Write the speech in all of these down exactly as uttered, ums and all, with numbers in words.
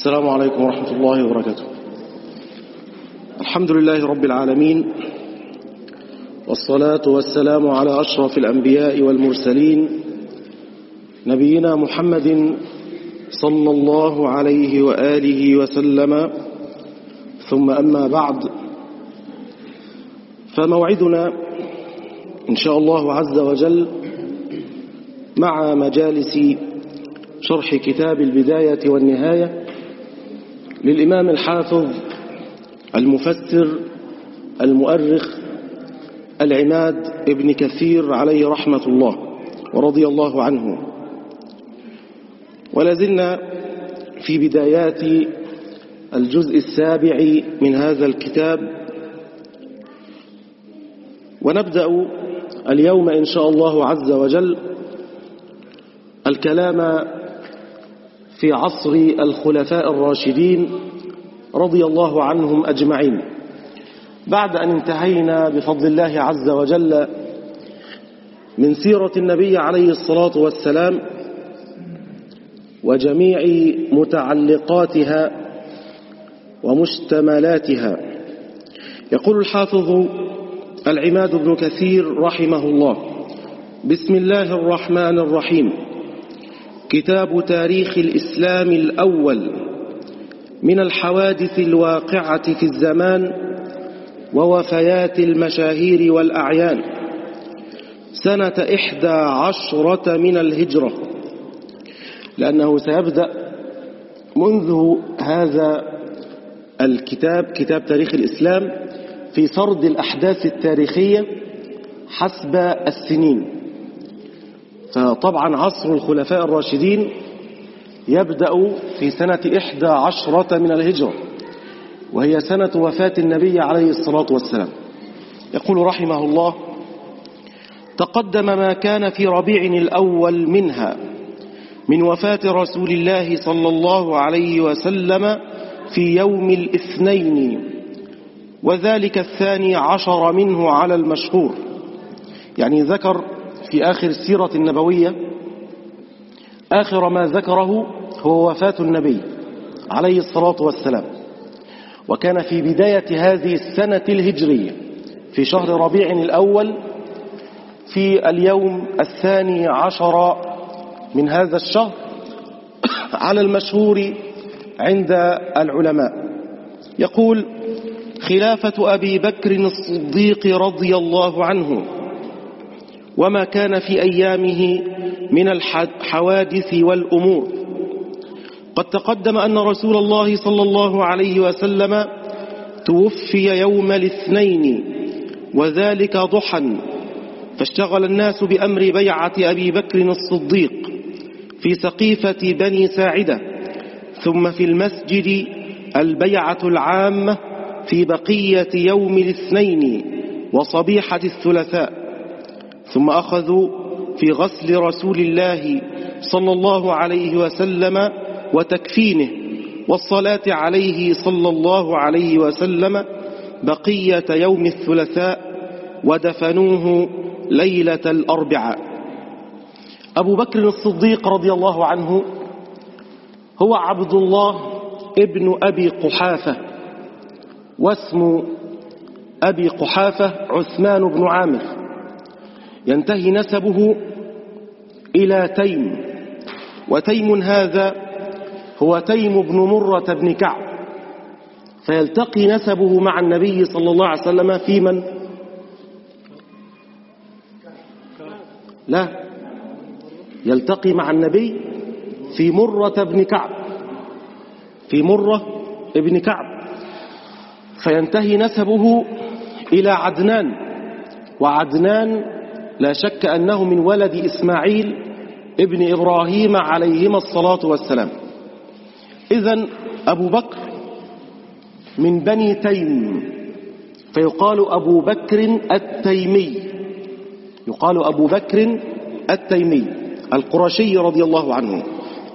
السلام عليكم ورحمة الله وبركاته. الحمد لله رب العالمين، والصلاة والسلام على أشرف الأنبياء والمرسلين نبينا محمد صلى الله عليه وآله وسلم، ثم أما بعد، فموعدنا إن شاء الله عز وجل مع مجالس شرح كتاب البداية والنهاية للإمام الحافظ المفسر المؤرخ العماد ابن كثير عليه رحمة الله ورضي الله عنه. ولازلنا في بدايات الجزء السابع من هذا الكتاب، ونبدأ اليوم إن شاء الله عز وجل الكلام في عصر الخلفاء الراشدين رضي الله عنهم أجمعين، بعد أن انتهينا بفضل الله عز وجل من سيرة النبي عليه الصلاة والسلام وجميع متعلقاتها ومشتملاتها. يقول الحافظ العماد بن كثير رحمه الله: بسم الله الرحمن الرحيم. كتاب تاريخ الإسلام الأول من الحوادث الواقعة في الزمان ووفيات المشاهير والأعيان، سنة إحدى عشرة من الهجرة، لأنه سيبدأ منذ هذا الكتاب كتاب تاريخ الإسلام في سرد الأحداث التاريخية حسب السنين. فطبعا عصر الخلفاء الراشدين يبدأ في سنة إحدى عشرة من الهجرة، وهي سنة وفاة النبي عليه الصلاة والسلام. يقول رحمه الله: تقدم ما كان في ربيع الأول منها من وفاة رسول الله صلى الله عليه وسلم في يوم الاثنين، وذلك الثاني عشر منه على المشهور. يعني ذكر في آخر السيرة النبوية آخر ما ذكره هو وفاة النبي عليه الصلاة والسلام، وكان في بداية هذه السنة الهجرية في شهر ربيع الأول في اليوم الثاني عشر من هذا الشهر على المشهور عند العلماء. يقول: خلافة أبي بكر الصديق رضي الله عنه، وما كان في أيامه من الحوادث والأمور. قد تقدم أن رسول الله صلى الله عليه وسلم توفي يوم الاثنين، وذلك ضحى، فاشتغل الناس بأمر بيعة أبي بكر الصديق في سقيفة بني ساعدة، ثم في المسجد البيعة العامة في بقية يوم الاثنين وصبيحة الثلاثاء، ثم أخذوا في غسل رسول الله صلى الله عليه وسلم وتكفينه والصلاة عليه صلى الله عليه وسلم بقية يوم الثلاثاء، ودفنوه ليلة الأربعاء. أبو بكر الصديق رضي الله عنه هو عبد الله ابن أبي قحافة، واسم أبي قحافة عثمان بن عامر. ينتهي نسبه إلى تيم، وتيم هذا هو تيم بن مرة بن كعب، فيلتقي نسبه مع النبي صلى الله عليه وسلم في من؟ لا، يلتقي مع النبي في مرة بن كعب، في مرة ابن كعب، فينتهي نسبه إلى عدنان، وعدنان لا شك أنه من ولد إسماعيل ابن إبراهيم عليهما الصلاة والسلام. إذن أبو بكر من بني تيم، فيقال أبو بكر التيمي، يقال أبو بكر التيمي القرشي رضي الله عنه.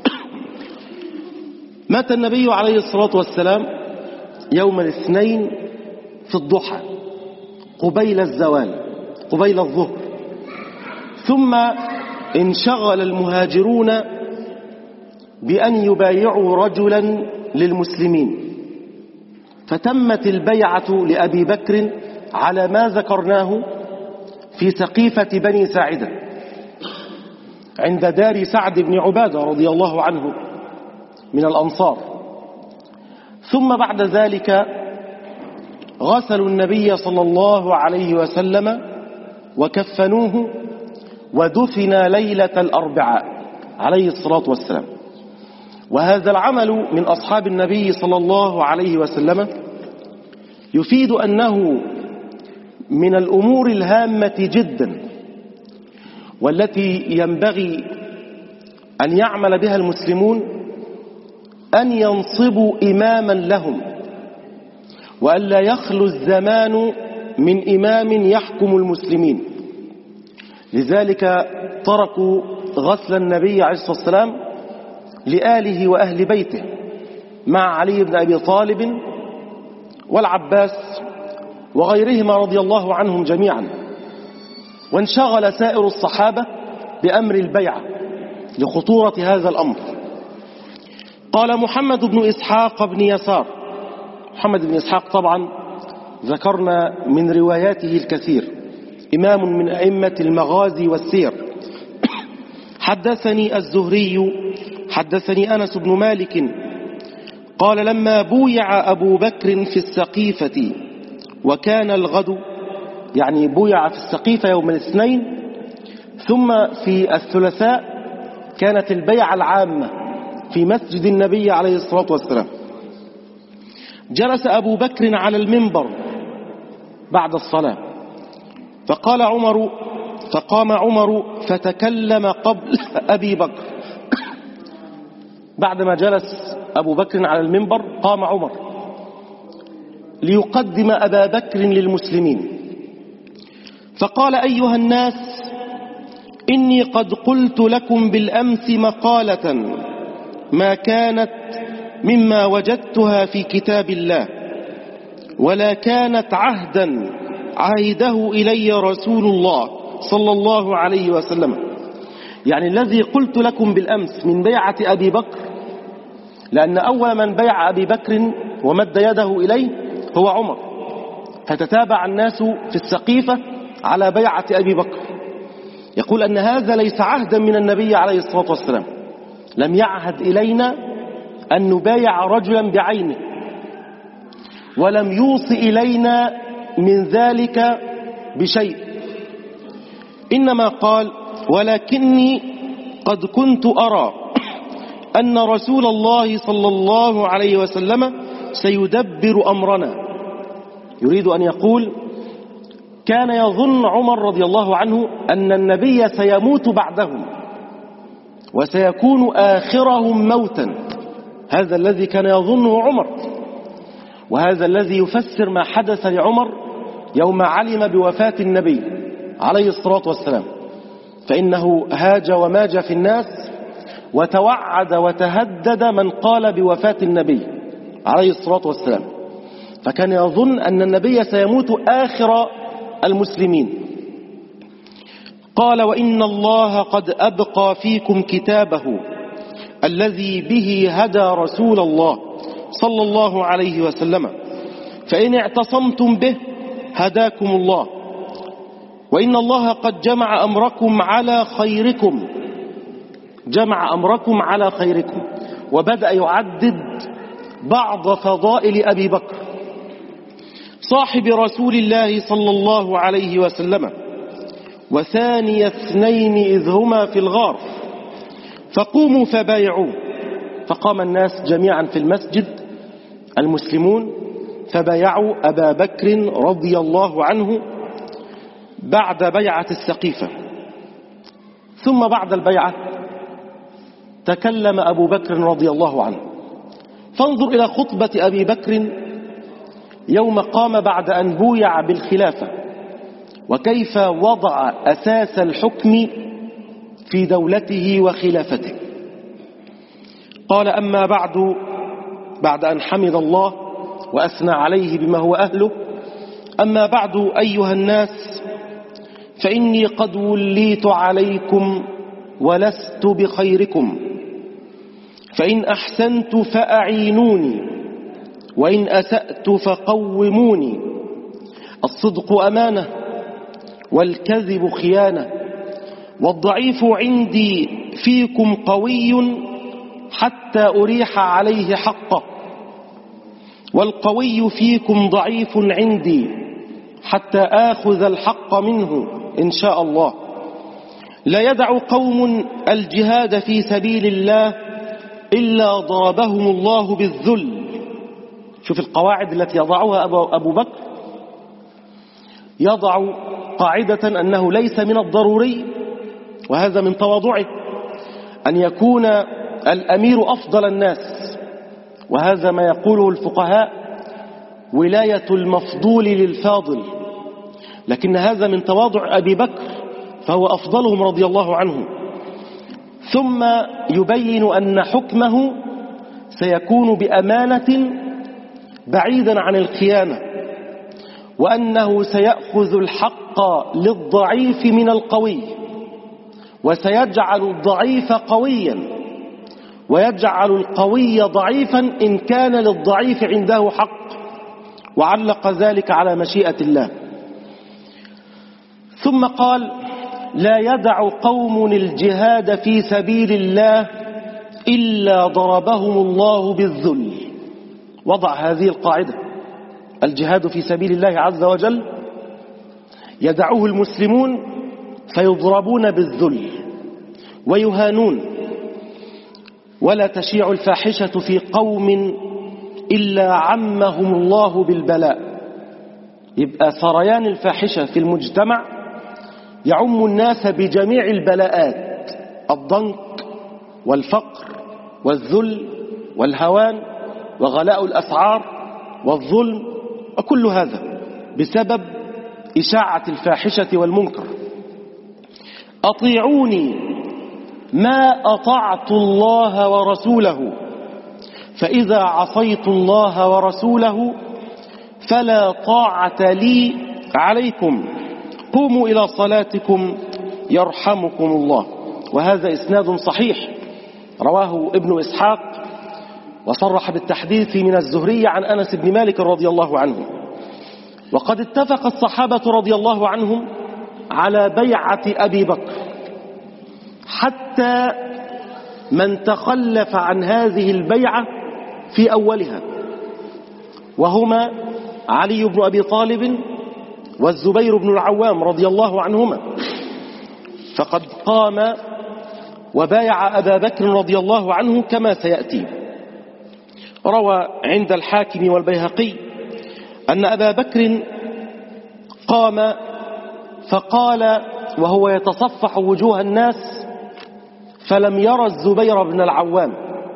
مات النبي عليه الصلاة والسلام يوم الاثنين في الضحى قبيل الزوال، قبيل الظهر. ثم انشغل المهاجرون بأن يبايعوا رجلا للمسلمين، فتمت البيعة لأبي بكر على ما ذكرناه في سقيفة بني ساعدة عند دار سعد بن عبادة رضي الله عنه من الأنصار. ثم بعد ذلك غسلوا النبي صلى الله عليه وسلم وكفنوه ودفن ليلة الأربعاء عليه الصلاة والسلام. وهذا العمل من أصحاب النبي صلى الله عليه وسلم يفيد أنه من الأمور الهامة جدا والتي ينبغي أن يعمل بها المسلمون أن ينصبوا إماما لهم، وألا يخلو الزمان من إمام يحكم المسلمين. لذلك تركوا غسل النبي عليه الصلاة والسلام لآله وأهل بيته مع علي بن أبي طالب والعباس وغيرهما رضي الله عنهم جميعا، وانشغل سائر الصحابة بأمر البيعة لخطورة هذا الأمر. قال محمد بن إسحاق بن يسار، محمد بن إسحاق طبعا ذكرنا من رواياته الكثير، إمام من أئمة المغازي والسير. حدثني الزهري حدثني أنس بن مالك قال لما بويع أبو بكر في السقيفة وكان الغد، يعني بويع في السقيفة يوم الاثنين، ثم في الثلاثاء كانت البيعة العامة في مسجد النبي عليه الصلاة والسلام. جلس أبو بكر على المنبر بعد الصلاة، فقال عمر فقام عمر فتكلم قبل أبي بكر. بعدما جلس أبو بكر على المنبر قام عمر ليقدم أبا بكر للمسلمين، فقال أيها الناس إني قد قلت لكم بالأمس مقالة ما كانت مما وجدتها في كتاب الله، ولا كانت عهدا عهده إلي رسول الله صلى الله عليه وسلم. يعني الذي قلت لكم بالأمس من بيعة أبي بكر، لأن أول من بيع أبي بكر ومد يده إليه هو عمر، فتتابع الناس في السقيفة على بيعة أبي بكر. يقول أن هذا ليس عهدا من النبي عليه الصلاة والسلام، لم يعهد إلينا أن نبايع رجلا بعينه، ولم يوصي إلينا من ذلك بشيء، إنما قال ولكني قد كنت أرى أن رسول الله صلى الله عليه وسلم سيدبر أمرنا. يريد أن يقول كان يظن عمر رضي الله عنه أن النبي سيموت بعدهم وسيكون آخرهم موتا، هذا الذي كان يظنه عمر، وهذا الذي يفسر ما حدث لعمر يوم علم بوفاة النبي عليه الصلاة والسلام، فإنه هاج وماج في الناس وتوعد وتهدد من قال بوفاة النبي عليه الصلاة والسلام، فكان يظن أن النبي سيموت آخر المسلمين. قال وإن الله قد أبقى فيكم كتابه الذي به هدى رسول الله صلى الله عليه وسلم، فإن اعتصمتم به هداكم الله، وإن الله قد جمع أمركم على خيركم، جمع أمركم على خيركم. وبدأ يعدد بعض فضائل أبي بكر صاحب رسول الله صلى الله عليه وسلم، وثاني اثنين إذ هما في الغار فقوموا فبايعوه. فقام الناس جميعا في المسجد المسلمون فبايعوا أبا بكر رضي الله عنه بعد بيعة السقيفة. ثم بعد البيعة تكلم أبو بكر رضي الله عنه، فانظر إلى خطبة أبي بكر يوم قام بعد أن بويع بالخلافة، وكيف وضع أساس الحكم في دولته وخلافته. قال أما بعد، بعد أن حمد الله وأثنى عليه بما هو أهله، أما بعد أيها الناس فإني قد وليت عليكم ولست بخيركم، فإن أحسنت فأعينوني وإن أسأت فقوموني. الصدق أمانة والكذب خيانة، والضعيف عندي فيكم قوي حتى أريح عليه حقه، والقوي فيكم ضعيف عندي حتى آخذ الحق منه إن شاء الله. لا يدع قوم الجهاد في سبيل الله إلا ضربهم الله بالذل. شوف القواعد التي يضعها أبو بكر، يضع قاعدة أنه ليس من الضروري، وهذا من تواضعه، أن يكون الأمير أفضل الناس، وهذا ما يقوله الفقهاء ولاية المفضول للفاضل، لكن هذا من تواضع أبي بكر فهو أفضلهم رضي الله عنه. ثم يبين أن حكمه سيكون بأمانة بعيدا عن الخيانة، وأنه سيأخذ الحق للضعيف من القوي، وسيجعل الضعيف قويا، ويجعل القوي ضعيفا إن كان للضعيف عنده حق، وعلق ذلك على مشيئة الله. ثم قال: لا يدع قوم الجهاد في سبيل الله إلا ضربهم الله بالذل. وضع هذه القاعدة: الجهاد في سبيل الله عز وجل يدعوه المسلمون فيضربون بالذل ويهانون. ولا تشيع الفاحشة في قوم إلا عمهم الله بالبلاء. يبقى سريان الفاحشة في المجتمع يعم الناس بجميع البلاءات: الضنك والفقر والذل والهوان وغلاء الأسعار والظلم، وكل هذا بسبب إشاعة الفاحشة والمنكر. أطيعوني ما أطعت الله ورسوله، فإذا عصيت الله ورسوله فلا طاعة لي عليكم، قوموا إلى صلاتكم يرحمكم الله. وهذا إسناد صحيح رواه ابن إسحاق، وصرح بالتحديث من الزهري عن أنس بن مالك رضي الله عنه. وقد اتفق الصحابة رضي الله عنهم على بيعة أبي بكر، حتى من تخلف عن هذه البيعة في أولها، وهما علي بن أبي طالب والزبير بن العوام رضي الله عنهما، فقد قام وبايع أبا بكر رضي الله عنه كما سيأتي. روى عند الحاكم والبيهقي أن أبا بكر قام فقال وهو يتصفح وجوه الناس: فلم يرى الزبير بن العوام،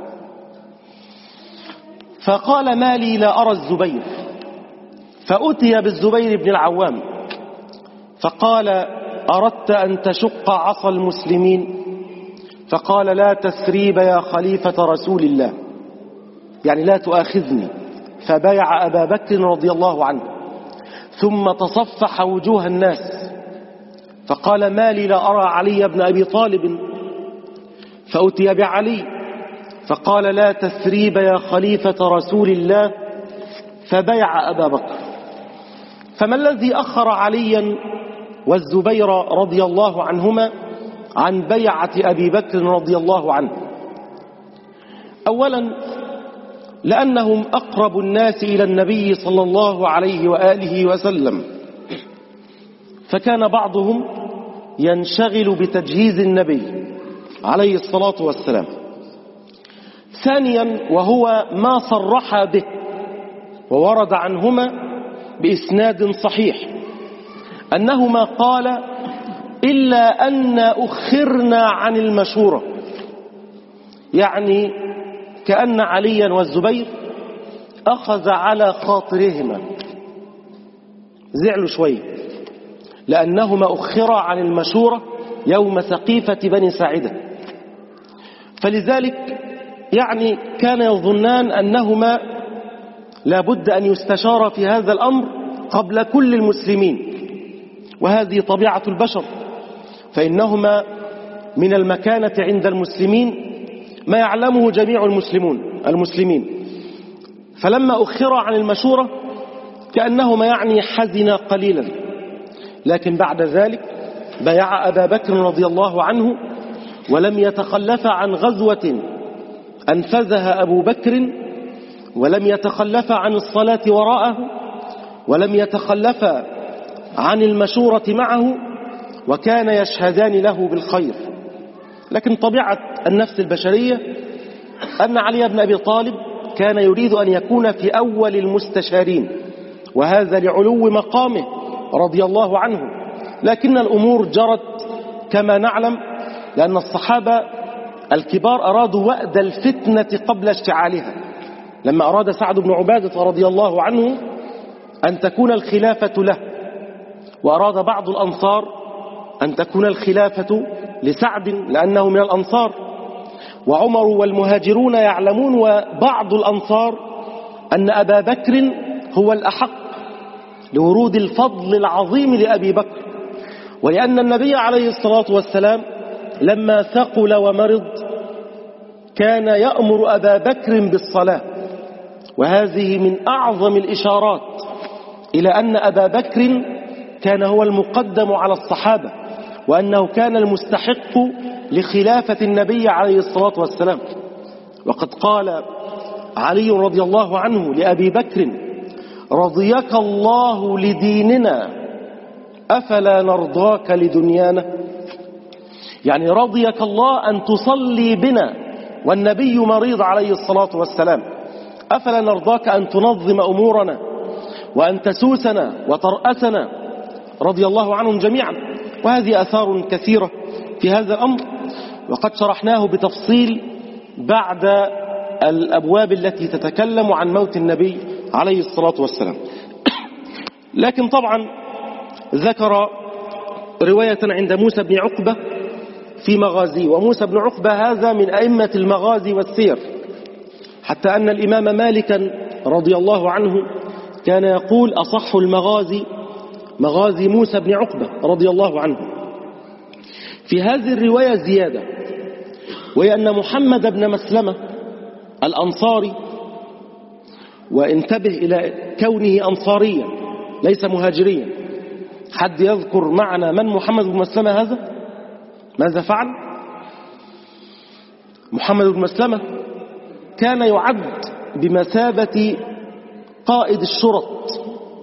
فقال: ما لي لا أرى الزبير؟ فأتي بالزبير بن العوام فقال: أردت أن تشق عصا المسلمين؟ فقال: لا تثريب يا خليفة رسول الله، يعني لا تؤاخذني. فبايع أبا بكر رضي الله عنه، ثم تصفح وجوه الناس فقال: ما لي لا أرى علي بن أبي طالب؟ فأتي بعلي فقال: لا تثريب يا خليفة رسول الله، فبايع أبا بكر. فما الذي أخر عليا والزبير رضي الله عنهما عن بيعة أبي بكر رضي الله عنه؟ أولا لأنهم أقرب الناس إلى النبي صلى الله عليه وآله وسلم، فكان بعضهم ينشغل بتجهيز النبي عليه الصلاة والسلام. ثانيا وهو ما صرح به وورد عنهما بإسناد صحيح أنهما قال: إلا أن أخرنا عن المشورة، يعني كأن عليا والزبير أخذ على خاطرهما، زعلوا شوية لأنهما أخرا عن المشورة يوم سقيفة بني ساعدة، فلذلك يعني كان يظنان أنهما لابد أن يستشار في هذا الأمر قبل كل المسلمين، وهذه طبيعة البشر، فإنهما من المكانة عند المسلمين ما يعلمه جميع المسلمون المسلمين. فلما أخر عن المشورة كأنه ما يعني حزن قليلا، لكن بعد ذلك بايع أبا بكر رضي الله عنه، ولم يتخلف عن غزوة أنفذها أبو بكر، ولم يتخلف عن الصلاة وراءه، ولم يتخلف عن المشورة معه، وكان يشهدان له بالخير. لكن طبيعة النفس البشرية أن علي بن أبي طالب كان يريد أن يكون في أول المستشارين، وهذا لعلو مقامه رضي الله عنه. لكن الأمور جرت كما نعلم، لأن الصحابة الكبار أرادوا وأد الفتنة قبل اشتعالها. لما أراد سعد بن عبادة رضي الله عنه أن تكون الخلافة له، وأراد بعض الأنصار أن تكون الخلافة لسعد لأنه من الأنصار، وعمر والمهاجرون يعلمون وبعض الأنصار أن أبا بكر هو الأحق لورود الفضل العظيم لأبي بكر، ولأن النبي عليه الصلاة والسلام لما ثقل ومرض كان يأمر أبا بكر بالصلاة، وهذه من أعظم الإشارات إلى أن أبا بكر كان هو المقدم على الصحابة، وأنه كان المستحق لخلافة النبي عليه الصلاة والسلام. وقد قال علي رضي الله عنه لأبي بكر: رضيك الله لديننا أفلا نرضاك لدنيانا؟ يعني رضيك الله أن تصلي بنا والنبي مريض عليه الصلاة والسلام، أفلا نرضاك أن تنظم أمورنا وأن تسوسنا وترأسنا، رضي الله عنهم جميعا. وهذه آثار كثيرة في هذا الأمر، وقد شرحناه بتفصيل بعد الأبواب التي تتكلم عن موت النبي عليه الصلاة والسلام. لكن طبعا ذكر رواية عند موسى بن عقبة في مغازي، وموسى بن عقبة هذا من أئمة المغازي والسير، حتى أن الإمام مالكا رضي الله عنه كان يقول: أصح المغازي مغازي موسى بن عقبة رضي الله عنه. في هذه الرواية زيادة، وهي أن محمد بن مسلمة الأنصاري، وانتبه إلى كونه أنصاريا ليس مهاجريا. حد يذكر معنا من محمد بن مسلمة هذا؟ ماذا فعل؟ محمد بن مسلمة كان يعد بمثابة قائد الشرط،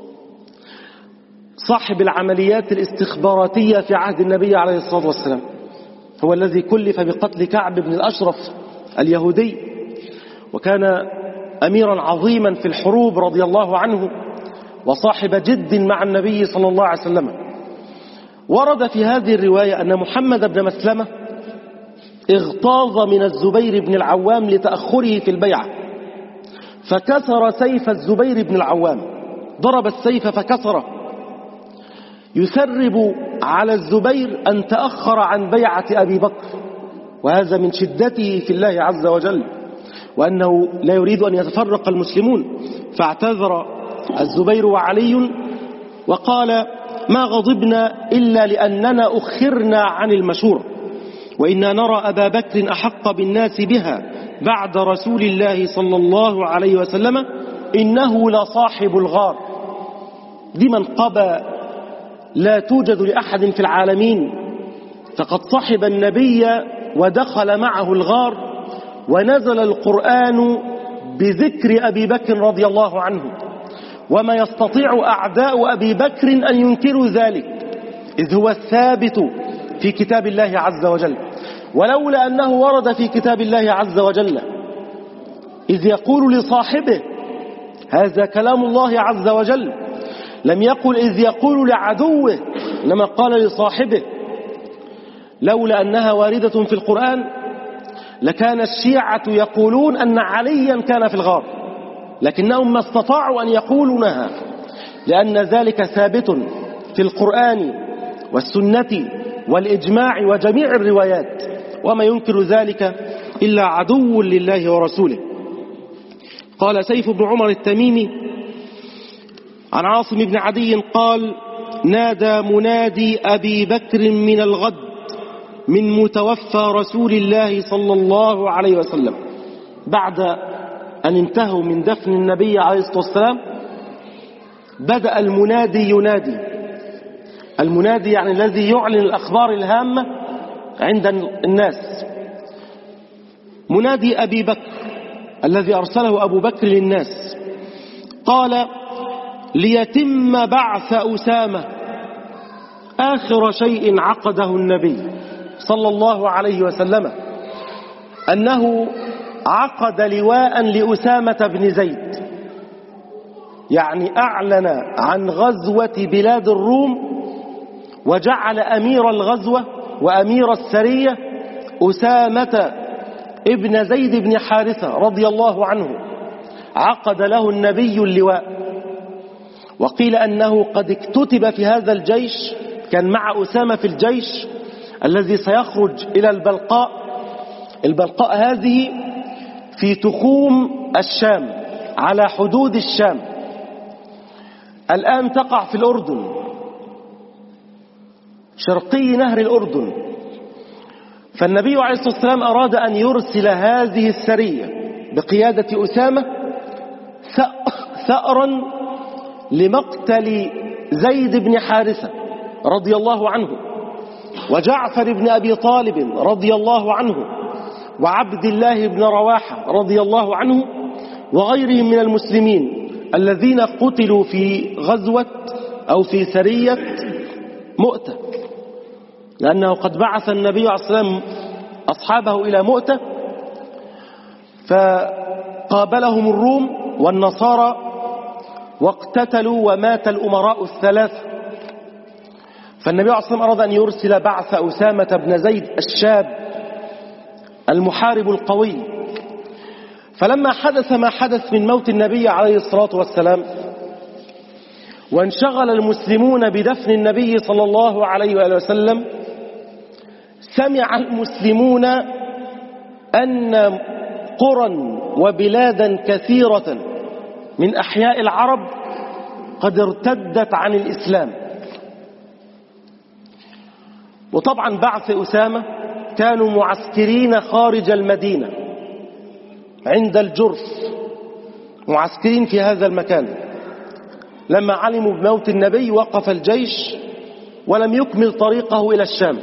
صاحب العمليات الاستخباراتية في عهد النبي عليه الصلاة والسلام، هو الذي كلف بقتل كعب بن الأشرف اليهودي، وكان أميرا عظيما في الحروب رضي الله عنه، وصاحب جد مع النبي صلى الله عليه وسلم. ورد في هذه الرواية أن محمد بن مسلمة اغتاظ من الزبير بن العوام لتأخره في البيعة، فكسر سيف الزبير بن العوام، ضرب السيف فكسره، يسرب على الزبير أن تأخر عن بيعة أبي بكر، وهذا من شدته في الله عز وجل، وأنه لا يريد أن يتفرق المسلمون. فاعتذر الزبير وعلي وقال: ما غضبنا إلا لأننا أخرنا عن المشورة، وإنا نرى أبا بكر أحق بالناس بها بعد رسول الله صلى الله عليه وسلم، إنه لصاحب الغار. دي منقبة لا توجد لأحد في العالمين، فقد صحب النبي ودخل معه الغار، ونزل القرآن بذكر أبي بكر رضي الله عنه، وما يستطيع أعداء أبي بكر أن ينكروا ذلك، إذ هو الثابت في كتاب الله عز وجل. ولولا أنه ورد في كتاب الله عز وجل إذ يقول لصاحبه، هذا كلام الله عز وجل، لم يقل إذ يقول لعدوه، إنما قال لصاحبه. لولا أنها واردة في القرآن لكان الشيعة يقولون أن عليا كان في الغار، لكنهم ما استطاعوا أن يقولونها، لأن ذلك ثابت في القرآن والسنة والإجماع وجميع الروايات، وما ينكر ذلك إلا عدو لله ورسوله. قال سيف بن عمر التميمي عن عاصم بن عدي قال: نادى منادي أبي بكر من الغد من متوفى رسول الله صلى الله عليه وسلم. بعد أن انتهوا من دفن النبي عليه الصلاة والسلام بدأ المنادي ينادي. المنادي يعني الذي يعلن الأخبار الهامة عند الناس. منادي أبي بكر الذي أرسله أبو بكر للناس قال: ليتم بعث أسامة. آخر شيء عقده النبي صلى الله عليه وسلم أنه عقد لواء لأسامة بن زيد، يعني أعلن عن غزوة بلاد الروم وجعل أمير الغزوة وأمير السرية أسامة ابن زيد بن حارثة رضي الله عنه. عقد له النبي اللواء. وقيل أنه قد اكتتب في هذا الجيش، كان مع أسامة في الجيش الذي سيخرج إلى البلقاء. البلقاء هذه في تخوم الشام، على حدود الشام، الآن تقع في الأردن، شرقي نهر الأردن. فالنبي عليه الصلاة والسلام أراد أن يرسل هذه السرية بقيادة أسامة ثأرا لمقتل زيد بن حارثة رضي الله عنه، وجعفر بن أبي طالب رضي الله عنه، وعبد الله بن رواحة رضي الله عنه، وغيرهم من المسلمين الذين قتلوا في غزوة أو في سرية مؤتة، لأنه قد بعث النبي عليه الصلاة والسلام أصحابه إلى مؤتة فقابلهم الروم والنصارى واقتتلوا ومات الأمراء الثلاثة. فالنبي عليه الصلاة والسلام أراد أن يرسل بعث أسامة بن زيد الشاب المحارب القوي. فلما حدث ما حدث من موت النبي عليه الصلاة والسلام وانشغل المسلمون بدفن النبي صلى الله عليه وآله وسلم، سمع المسلمون أن قرى وبلادا كثيرة من أحياء العرب قد ارتدت عن الإسلام. وطبعا بعث أسامة كانوا معسكرين خارج المدينة عند الجرف، معسكرين في هذا المكان. لما علموا بموت النبي وقف الجيش ولم يكمل طريقه إلى الشام.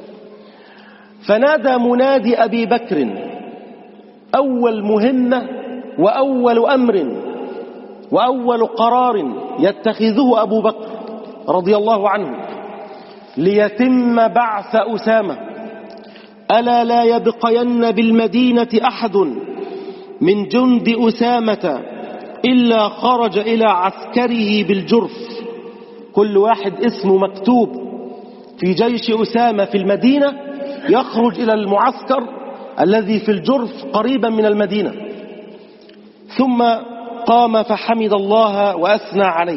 فنادى منادي أبي بكر أول مهمة وأول أمر وأول قرار يتخذه أبو بكر رضي الله عنه ليتم بعث أسامة: ألا لا يبقين بالمدينة أحد من جند أسامة إلا خرج إلى عسكره بالجرف. كل واحد اسمه مكتوب في جيش أسامة في المدينة يخرج إلى المعسكر الذي في الجرف قريبا من المدينة. ثم قام فحمد الله وأثنى عليه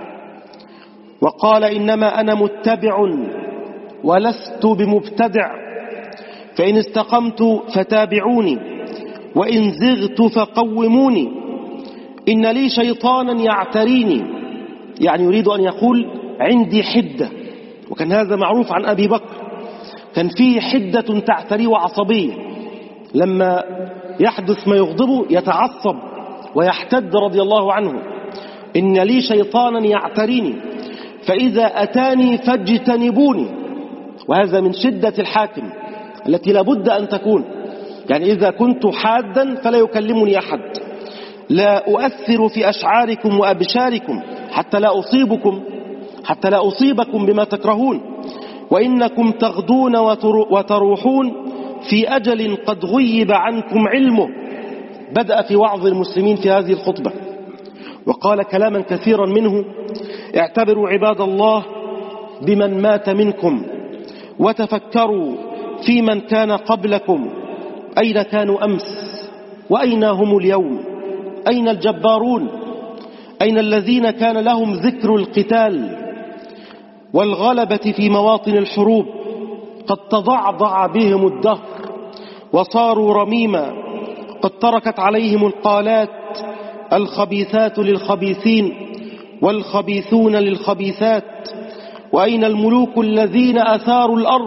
وقال: إنما أنا متبع ولست بمبتدع، فإن استقمت فتابعوني وإن زغت فقوموني، إن لي شيطانا يعتريني. يعني يريد أن يقول عندي حدة، وكان هذا معروف عن أبي بكر، كان فيه حدة تعتريه وعصبية، لما يحدث ما يغضبه يتعصب ويحتد رضي الله عنه. إن لي شيطانا يعتريني فإذا أتاني فاجتنبوني. وهذا من شدة الحاكم التي لابد أن تكون، يعني إذا كنت حادا فلا يكلمني أحد، لا أؤثر في أشعاركم وأبشاركم حتى لا أصيبكم حتى لا أصيبكم بما تكرهون، وإنكم تغدون وتروحون في أجل قد غيب عنكم علمه. بدأ في وعظ المسلمين في هذه الخطبة وقال كلاما كثيرا منه: اعتبروا عباد الله بمن مات منكم، وتفكروا في من كان قبلكم، أين كانوا أمس وأين هم اليوم؟ أين الجبارون؟ أين الذين كان لهم ذكر القتال والغلبة في مواطن الحروب؟ قد تضعضع بهم الدهر وصاروا رميما، قد تركت عليهم القالات: الخبيثات للخبيثين والخبيثون للخبيثات. وأين الملوك الذين أثاروا الأرض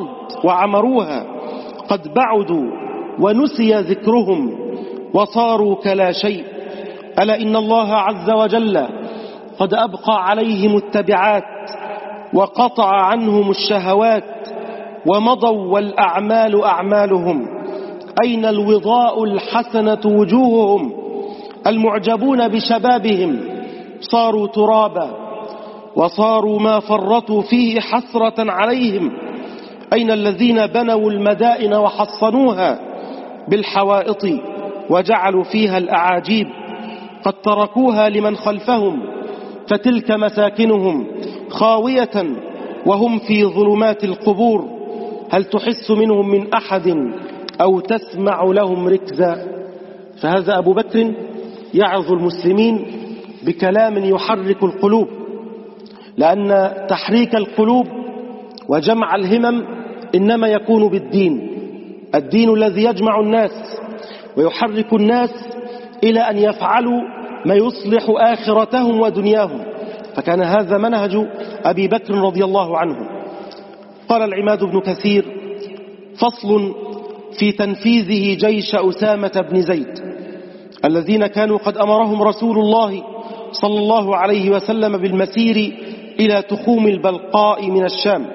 وعمروها قد بعدوا ونسي ذكرهم وصاروا كلا شيء. ألا إن الله عز وجل قد أبقى عليهم التبعات وقطع عنهم الشهوات ومضوا والأعمال أعمالهم. أين الوضاء الحسنة وجوههم المعجبون بشبابهم صاروا ترابا وصاروا ما فرطوا فيه حسرة عليهم. أين الذين بنوا المدائن وحصنوها بالحوائط وجعلوا فيها الأعاجيب قد تركوها لمن خلفهم فتلك مساكنهم خاوية وهم في ظلمات القبور هل تحس منهم من أحد أو تسمع لهم ركزا. فهذا أبو بكر يعظ المسلمين بكلام يحرك القلوب، لأن تحريك القلوب وجمع الهمم إنما يكون بالدين، الدين الذي يجمع الناس ويحرك الناس إلى أن يفعلوا ما يصلح آخرتهم ودنياهم. فكان هذا منهج أبي بكر رضي الله عنه. قال العماد بن كثير: فصل في تنفيذه جيش أسامة بن زيد الذين كانوا قد أمرهم رسول الله صلى الله عليه وسلم بالمسير إلى تخوم البلقاء من الشام.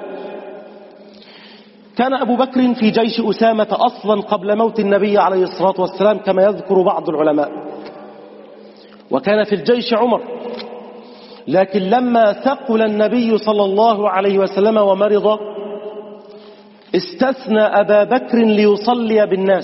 كان أبو بكر في جيش أسامة أصلا قبل موت النبي عليه الصلاة والسلام كما يذكر بعض العلماء، وكان في الجيش عمر، لكن لما ثقل النبي صلى الله عليه وسلم ومرض استثنى أبا بكر ليصلي بالناس.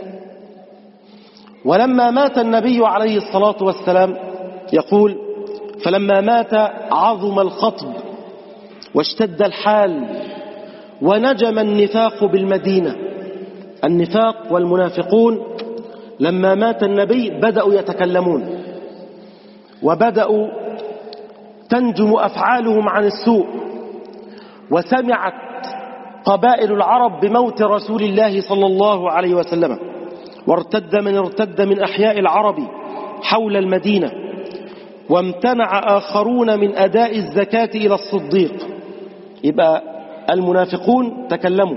ولما مات النبي عليه الصلاة والسلام يقول: فلما مات عظم الخطب واشتد الحال ونجم النفاق بالمدينة. النفاق والمنافقون لما مات النبي بدأوا يتكلمون وبدأوا تنجم أفعالهم عن السوء، وسمعت قبائل العرب بموت رسول الله صلى الله عليه وسلم، وارتد من ارتد من أحياء العرب حول المدينة، وامتنع آخرون من أداء الزكاة إلى الصديق. يبقى المنافقون تكلموا،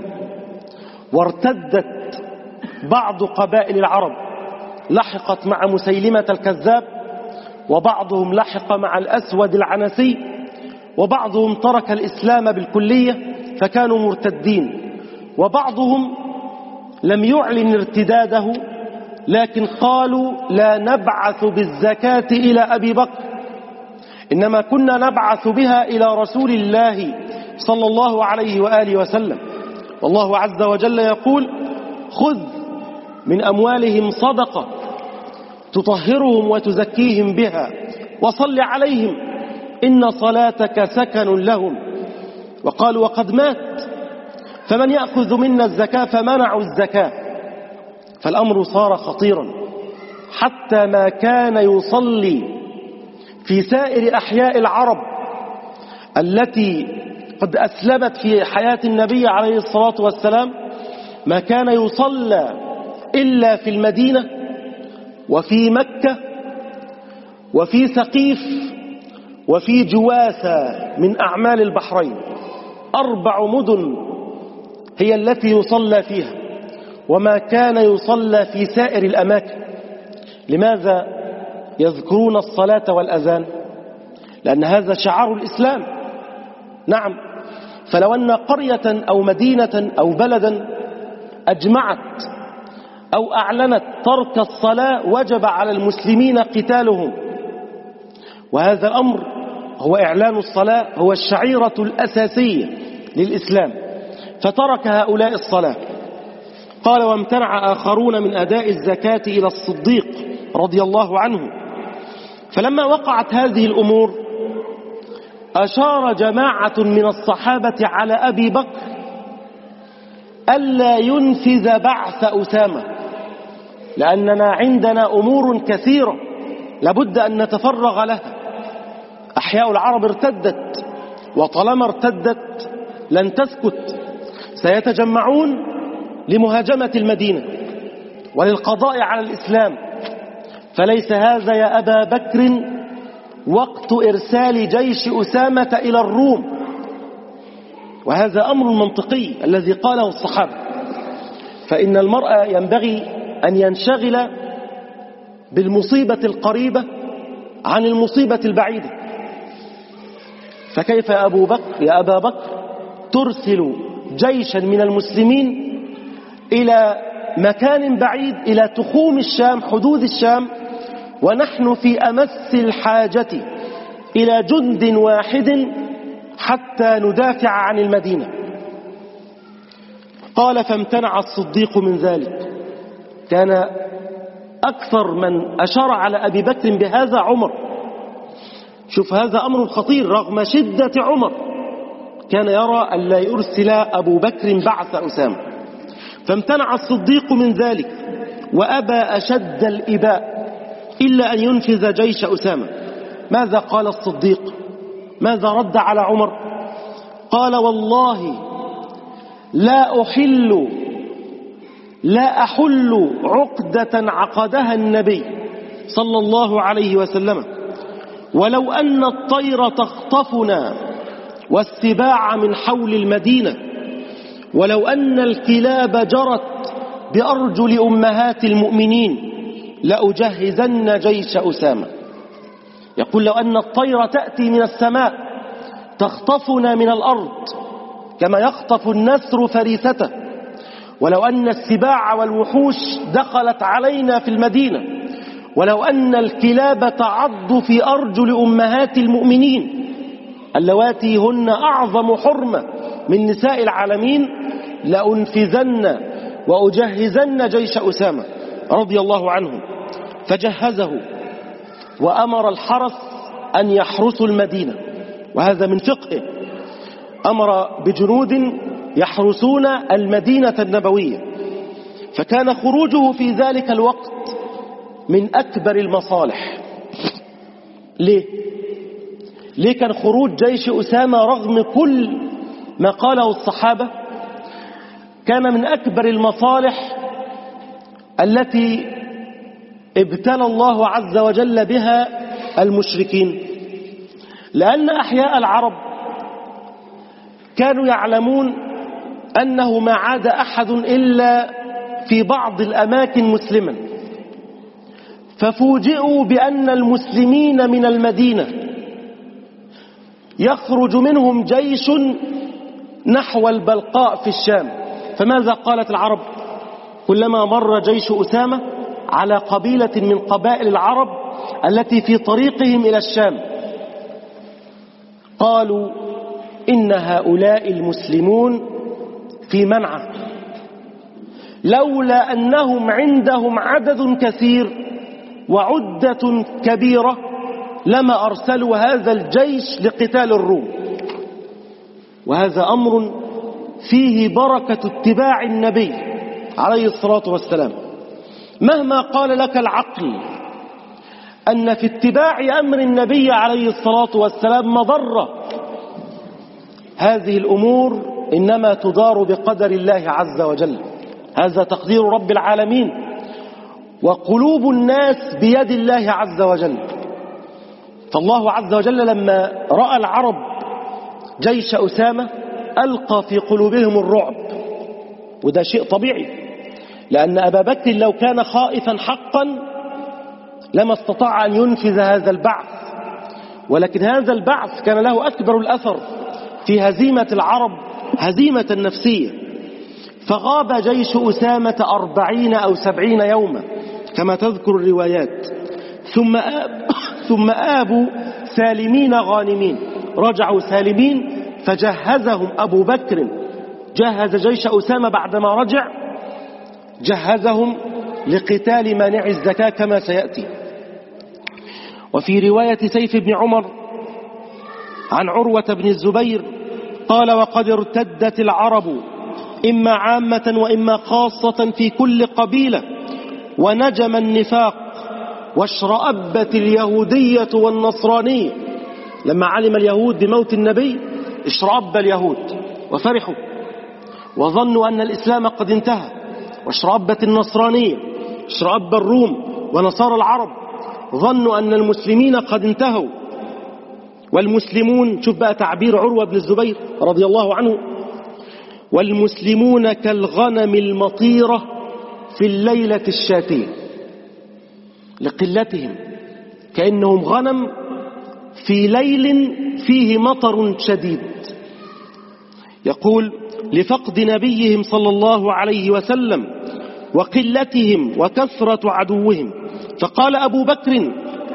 وارتدت بعض قبائل العرب لحقت مع مسيلمة الكذاب، وبعضهم لحق مع الأسود العنسي، وبعضهم ترك الإسلام بالكلية فكانوا مرتدين، وبعضهم لم يعلن ارتداده لكن قالوا: لا نبعث بالزكاة إلى أبي بكر، إنما كنا نبعث بها إلى رسول الله صلى الله عليه وآله وسلم. والله عز وجل يقول: خذ من أموالهم صدقة تطهرهم وتزكيهم بها وصل عليهم إن صلاتك سكن لهم. وقالوا: وقد مات فمن يأخذ منا الزكاة؟ فمنعوا الزكاة. فالأمر صار خطيرا حتى ما كان يصلي في سائر أحياء العرب التي قد أسلمت في حياة النبي عليه الصلاة والسلام، ما كان يصلى إلا في المدينة وفي مكة وفي ثقيف وفي جواسة من أعمال البحرين. أربع مدن هي التي يصلى فيها، وما كان يصلى في سائر الأماكن. لماذا يذكرون الصلاة والأذان؟ لأن هذا شعار الإسلام. نعم، فلو أن قرية أو مدينة أو بلدا أجمعت أو أعلنت ترك الصلاة وجب على المسلمين قتالهم، وهذا الأمر هو إعلان الصلاة، هو الشعيرة الأساسية للإسلام، فترك هؤلاء الصلاة. قال: وامتنع آخرون من أداء الزكاة إلى الصديق رضي الله عنه. فلما وقعت هذه الأمور أشار جماعة من الصحابة على أبي بكر ألا ينفذ بعث أسامة، لأننا عندنا أمور كثيرة لابد أن نتفرغ لها. أحياء العرب ارتدت، وطالما ارتدت لن تسكت، سيتجمعون لمهاجمة المدينة وللقضاء على الإسلام. فليس هذا يا أبا بكر وقت إرسال جيش أسامة إلى الروم، وهذا أمر منطقي الذي قاله الصحابة، فإن المرء ينبغي أن ينشغل بالمصيبة القريبة عن المصيبة البعيدة. فكيف يا أبو بكر يا أبا بكر ترسل جيشا من المسلمين إلى مكان بعيد، إلى تخوم الشام، حدود الشام، ونحن في أمس الحاجة إلى جند واحد حتى ندافع عن المدينة؟ قال فامتنع الصديق من ذلك. كان أكثر من أشار على أبي بكر بهذا عمر. شوف هذا أمر خطير، رغم شدة عمر كان يرى أن لا يرسل أبو بكر بعث أسامة، فامتنع الصديق من ذلك وأبى أشد الإباء إلا أن ينفذ جيش أسامة. ماذا قال الصديق؟ ماذا رد على عمر؟ قال والله لا أحل لا أحل عقدة عقدها النبي صلى الله عليه وسلم، ولو أن الطير تخطفنا والسباع من حول المدينة، ولو أن الكلاب جرت بأرجل أمهات المؤمنين لأجهزن جيش أسامة. يقول لو أن الطير تأتي من السماء تخطفنا من الأرض كما يخطف النسر فريسته، ولو أن السباع والوحوش دخلت علينا في المدينة، ولو أن الكلاب تعض في أرجل أمهات المؤمنين اللواتي هن أعظم حرمة من نساء العالمين، لأنفذن وأجهزن جيش أسامة رضي الله عنه. فجهزه وأمر الحرس أن يحرسوا المدينة، وهذا من فقهه. أمر بجنود يحرسون المدينة النبوية، فكان خروجه في ذلك الوقت من أكبر المصالح. ليه؟ ليه كان خروج جيش أسامة رغم كل ما قاله الصحابة كان من أكبر المصالح التي ابتلى الله عز وجل بها المشركين؟ لأن أحياء العرب كانوا يعلمون أنه ما عاد أحد إلا في بعض الأماكن مسلما، ففوجئوا بأن المسلمين من المدينة يخرج منهم جيش نحو البلقاء في الشام. فماذا قالت العرب كلما مر جيش أسامة على قبيلة من قبائل العرب التي في طريقهم إلى الشام؟ قالوا إن هؤلاء المسلمون في منعة، لولا أنهم عندهم عدد كثير وعدة كبيرة لما أرسلوا هذا الجيش لقتال الروم. وهذا أمر فيه بركة اتباع النبي عليه الصلاة والسلام. مهما قال لك العقل أن في اتباع أمر النبي عليه الصلاة والسلام مضرة، هذه الأمور إنما تدار بقدر الله عز وجل، هذا تقدير رب العالمين، وقلوب الناس بيد الله عز وجل. فالله عز وجل لما رأى العرب جيش أسامة ألقى في قلوبهم الرعب، وده شيء طبيعي، لأن أبا بكر لو كان خائفا حقا لما استطاع أن ينفذ هذا البعث، ولكن هذا البعث كان له أكبر الأثر في هزيمة العرب هزيمة نفسية. فغاب جيش أسامة أربعين أو سبعين يوما كما تذكر الروايات، ثم آب ثم آبوا سالمين غانمين، رجعوا سالمين، فجهزهم أبو بكر، جهز جيش أسامة بعدما رجع جهزهم لقتال مانع الزكاة كما سيأتي. وفي رواية سيف بن عمر عن عروة بن الزبير قال وقد ارتدت العرب إما عامة وإما خاصة في كل قبيلة، ونجم النفاق واشرأبت اليهودية والنصرانية. لما علم اليهود بموت النبي اشرأب اليهود وفرحوا وظنوا أن الإسلام قد انتهى، واشرأبت النصرانية، اشرأب الروم ونصارى العرب ظنوا أن المسلمين قد انتهوا، والمسلمون، شوف بقى تعبير عروة بن الزبير رضي الله عنه، والمسلمون كالغنم المطيرة في الليلة الشاتية، لقلتهم، كأنهم غنم في ليل فيه مطر شديد. يقول لفقد نبيهم صلى الله عليه وسلم وقلتهم وكثرة عدوهم. فقال أبو بكر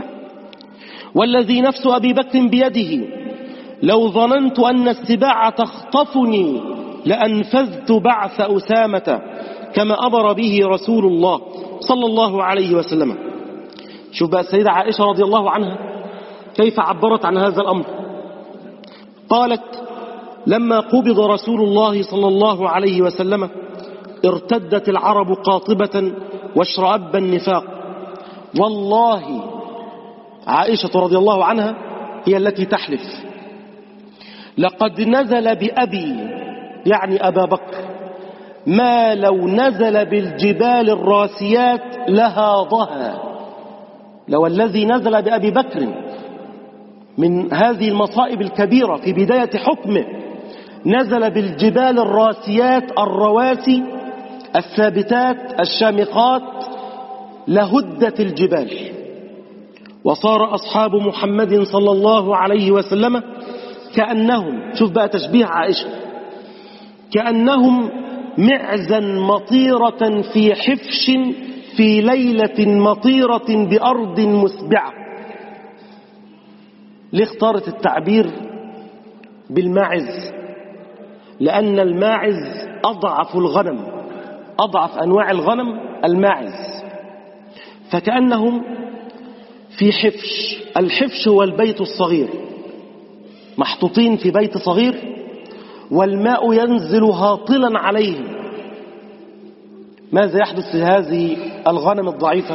والذي نفس أبي بكر بيده لو ظننت أن السباع تخطفني لأنفذت بعث أسامة كما أمر به رسول الله صلى الله عليه وسلم. شوف بقى السيدة عائشة رضي الله عنها كيف عبرت عن هذا الأمر. قالت لما قبض رسول الله صلى الله عليه وسلم ارتدت العرب قاطبة واشرأب النفاق. والله عائشة رضي الله عنها هي التي تحلف لقد نزل بأبي يعني أبا بكر ما لو نزل بالجبال الراسيات لهاضها. لو الذي نزل بأبي بكر من هذه المصائب الكبيرة في بداية حكمه نزل بالجبال الراسيات الرواسي الثابتات الشامخات لهدت الجبال. وصار أصحاب محمد صلى الله عليه وسلم كأنهم، شوف بقى تشبيه عائشة، كأنهم معزا مطيرة في حفش في ليلة مطيرة بأرض مسبعة. ليه اختارت التعبير بالماعز؟ لأن الماعز أضعف الغنم، أضعف أنواع الغنم الماعز. فكأنهم في حفش، الحفش هو البيت الصغير، محطوطين في بيت صغير والماء ينزل هاطلا عليهم. ماذا يحدث لهذه الغنم الضعيفة؟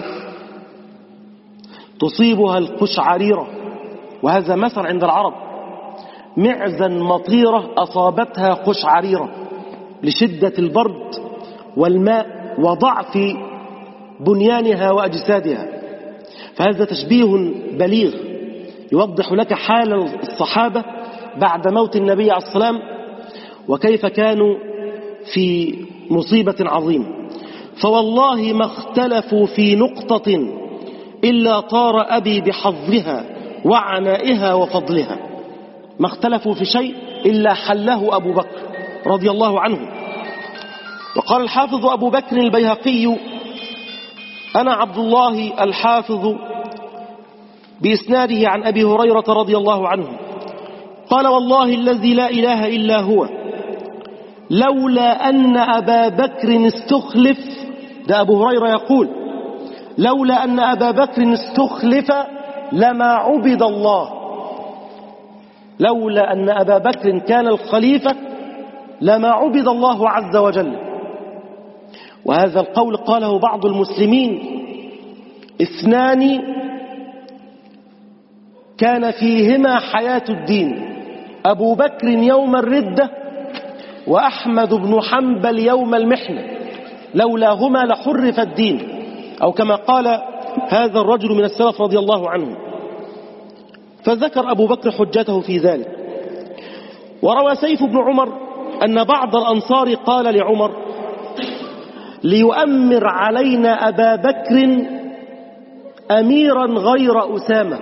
تصيبها القشعريرة، وهذا مثل عند العرب، معزا مطيرة أصابتها قشعريرة لشدة البرد والماء وضعف بنيانها وأجسادها. فهذا تشبيه بليغ يوضح لك حال الصحابة بعد موت النبي عليه الصلاة والسلام وكيف كانوا في مصيبة عظيمة. فوالله ما اختلفوا في نقطة إلا طار أبي بحظها وعنائها وفضلها. ما اختلفوا في شيء إلا حله أبو بكر رضي الله عنه. وقال الحافظ أبو بكر البيهقي أنا عبد الله الحافظ بإسناده عن أبي هريرة رضي الله عنه قال والله الذي لا إله إلا هو لولا أن أبا بكر استخلف، ده أبو هريرة يقول لولا أن أبا بكر استخلف لما عبد الله. لولا أن أبا بكر كان الخليفة لما عبد الله عز وجل. وهذا القول قاله بعض المسلمين اثنان كان فيهما حياة الدين، أبو بكر يوم الردة وأحمد بن حنبل يوم المحنة، لولاهما لحرف الدين، أو كما قال هذا الرجل من السلف رضي الله عنه. فذكر أبو بكر حجته في ذلك. وروى سيف بن عمر أن بعض الأنصار قال لعمر ليؤمر علينا أبا بكر أميرا غير أسامة.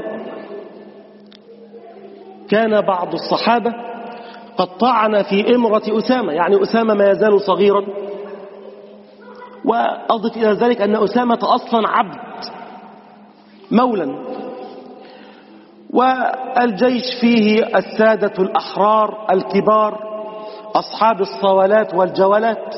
كان بعض الصحابة قد طعن في إمرة أسامة، يعني أسامة ما يزال صغيرا، وأضف إلى ذلك أن أسامة أصلا عبد مولا، والجيش فيه السادة الأحرار الكبار أصحاب الصولات والجولات.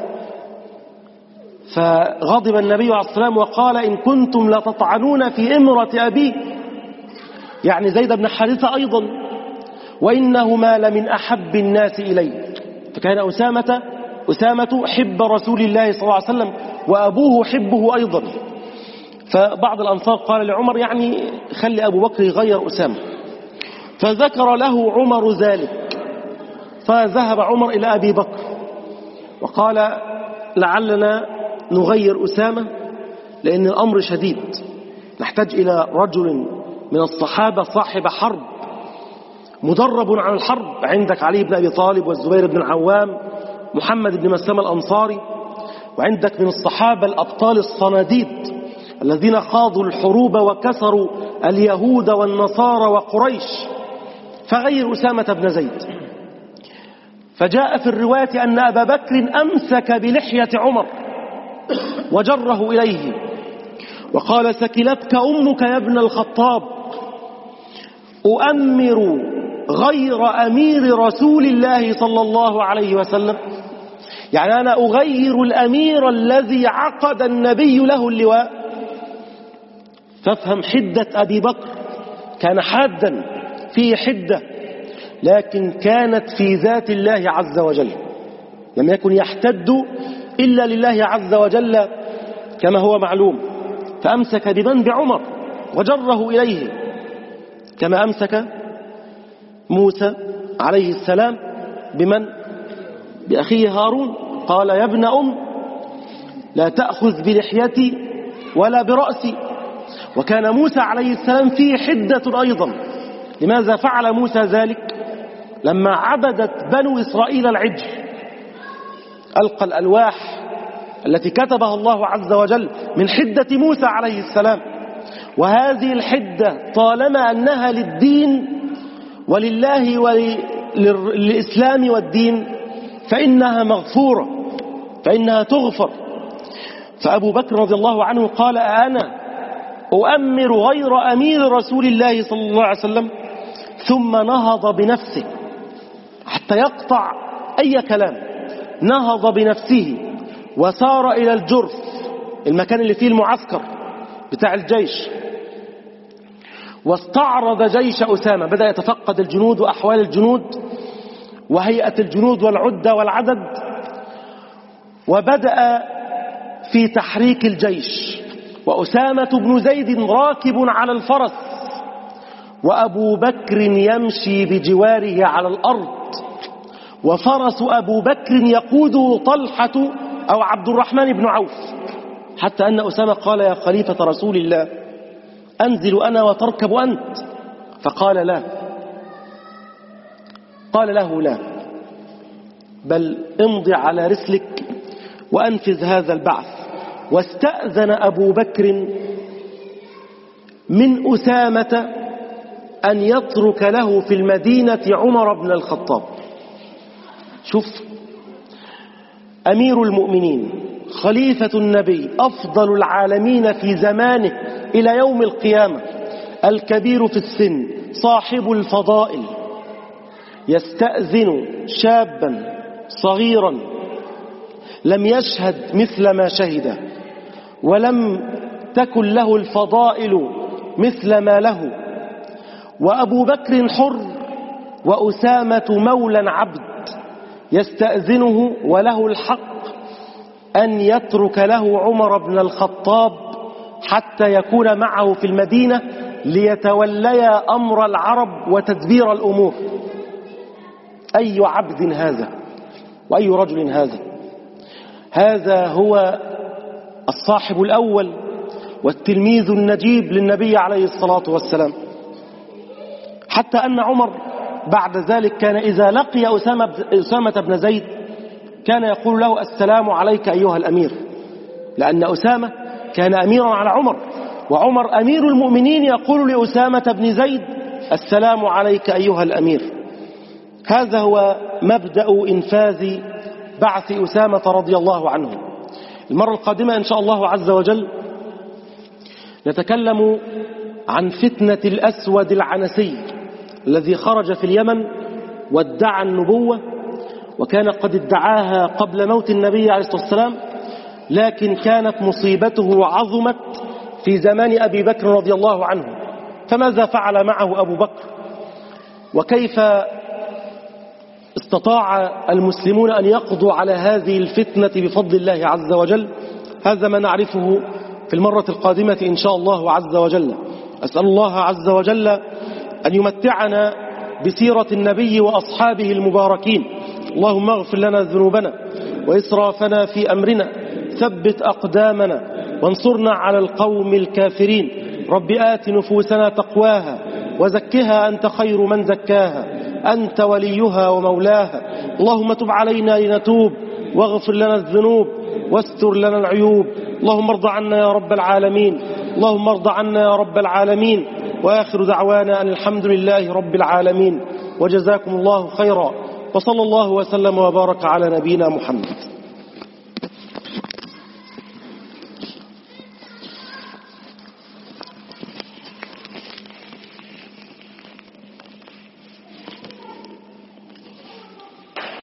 فغضب النبي عليه الصلاة والسلام وقال إن كنتم لتطعنون في إمرة أبي، يعني زيد بن حارثة أيضا، وإنهما لمن أحب الناس إليه. فكان أسامة أسامة حب رسول الله صلى الله عليه وسلم وأبوه حبه أيضا. فبعض الأنصار قال لعمر يعني خلي أبو بكر يغير أسامة، فذكر له عمر ذلك، فذهب عمر إلى أبي بكر وقال لعلنا نغير أسامة لأن الأمر شديد، نحتاج إلى رجل من الصحابة صاحب حرب مدرب على الحرب. عندك علي بن أبي طالب والزبير بن العوام محمد بن مسلمة الأنصاري، وعندك من الصحابة الأبطال الصناديد الذين خاضوا الحروب وكسروا اليهود والنصارى وقريش، فغير أسامة بن زيد. فجاء في الرواية أن أبا بكر أمسك بلحية عمر وجره إليه وقال: سكلتك أمك يا ابن الخطاب، أؤمر غير أمير رسول الله صلى الله عليه وسلم؟ يعني أنا أغير الأمير الذي عقد النبي له اللواء. فافهم حدة أبي بكر، كان حادا فيه حدة، لكن كانت في ذات الله عز وجل، لم يكن يحتد إلا لله عز وجل كما هو معلوم. فأمسك بمنبع عمر وجره إليه، كما أمسك موسى عليه السلام بمن؟ بأخيه هارون. قال: يا ابن أم لا تأخذ بلحيتي ولا برأسي. وكان موسى عليه السلام فيه حدة أيضا. لماذا فعل موسى ذلك؟ لما عبدت بنو إسرائيل العجل ألقى الألواح التي كتبها الله عز وجل من حدة موسى عليه السلام. وهذه الحدة طالما أنها للدين ولله وللإسلام والدين فإنها مغفورة، فإنها تغفر. فأبو بكر رضي الله عنه قال: أنا أؤمر غير أمير رسول الله صلى الله عليه وسلم؟ ثم نهض بنفسه حتى يقطع أي كلام، نهض بنفسه وسار إلى الجرف، المكان اللي فيه المعسكر بتاع الجيش، واستعرض جيش أسامة. بدأ يتفقد الجنود وأحوال الجنود وهيئة الجنود والعدة والعدد، وبدأ في تحريك الجيش. وأسامة بن زيد راكب على الفرس، وأبو بكر يمشي بجواره على الأرض، وفرس أبو بكر يقوده طلحة أو عبد الرحمن بن عوف، حتى أن أسامة قال: يا خليفة رسول الله، أنزل أنا وتركب أنت؟ فقال: لا. قال له: لا، بل امضي على رسلك وأنفذ هذا البعث. واستأذن أبو بكر من أسامة أن يترك له في المدينة عمر بن الخطاب. شوف، أمير المؤمنين، خليفة النبي، أفضل العالمين في زمانه إلى يوم القيامة، الكبير في السن، صاحب الفضائل، يستأذن شابا صغيرا لم يشهد مثل ما شهد، ولم تكن له الفضائل مثل ما له. وأبو بكر حر وأسامة مولا عبد، يستأذنه وله الحق أن يترك له عمر بن الخطاب حتى يكون معه في المدينة ليتوليا أمر العرب وتدبير الأمور. أي عبد هذا وأي رجل هذا؟ هذا هو الصاحب الأول والتلميذ النجيب للنبي عليه الصلاة والسلام. حتى أن عمر بعد ذلك كان إذا لقي أسامة, أسامة بن زيد كان يقول له: السلام عليك أيها الأمير، لأن أسامة كان أميرا على عمر، وعمر أمير المؤمنين يقول لأسامة بن زيد: السلام عليك أيها الأمير. هذا هو مبدأ إنفاذ بعث أسامة رضي الله عنه. المرة القادمة إن شاء الله عز وجل نتكلم عن فتنة الأسود العنسي الذي خرج في اليمن وادعى النبوة، وكان قد ادعاها قبل موت النبي عليه الصلاة والسلام، لكن كانت مصيبته عظمت في زمان أبي بكر رضي الله عنه. فماذا فعل معه أبو بكر؟ وكيف استطاع المسلمون أن يقضوا على هذه الفتنة بفضل الله عز وجل؟ هذا ما نعرفه في المرة القادمة إن شاء الله عز وجل. أسأل الله عز وجل أن يمتعنا بسيرة النبي وأصحابه المباركين. اللهم اغفر لنا ذنوبنا وإسرافنا في أمرنا، ثبت أقدامنا وانصرنا على القوم الكافرين. رب آت نفوسنا تقواها وزكها أنت خير من زكاها، أنت وليها ومولاها. اللهم تب علينا لنتوب واغفر لنا الذنوب واستر لنا العيوب. اللهم ارض عنا يا رب العالمين. اللهم ارض عنا يا رب العالمين. وآخر دعوانا أن الحمد لله رب العالمين، وجزاكم الله خيرا، وصلى الله وسلم وبارك على نبينا محمد.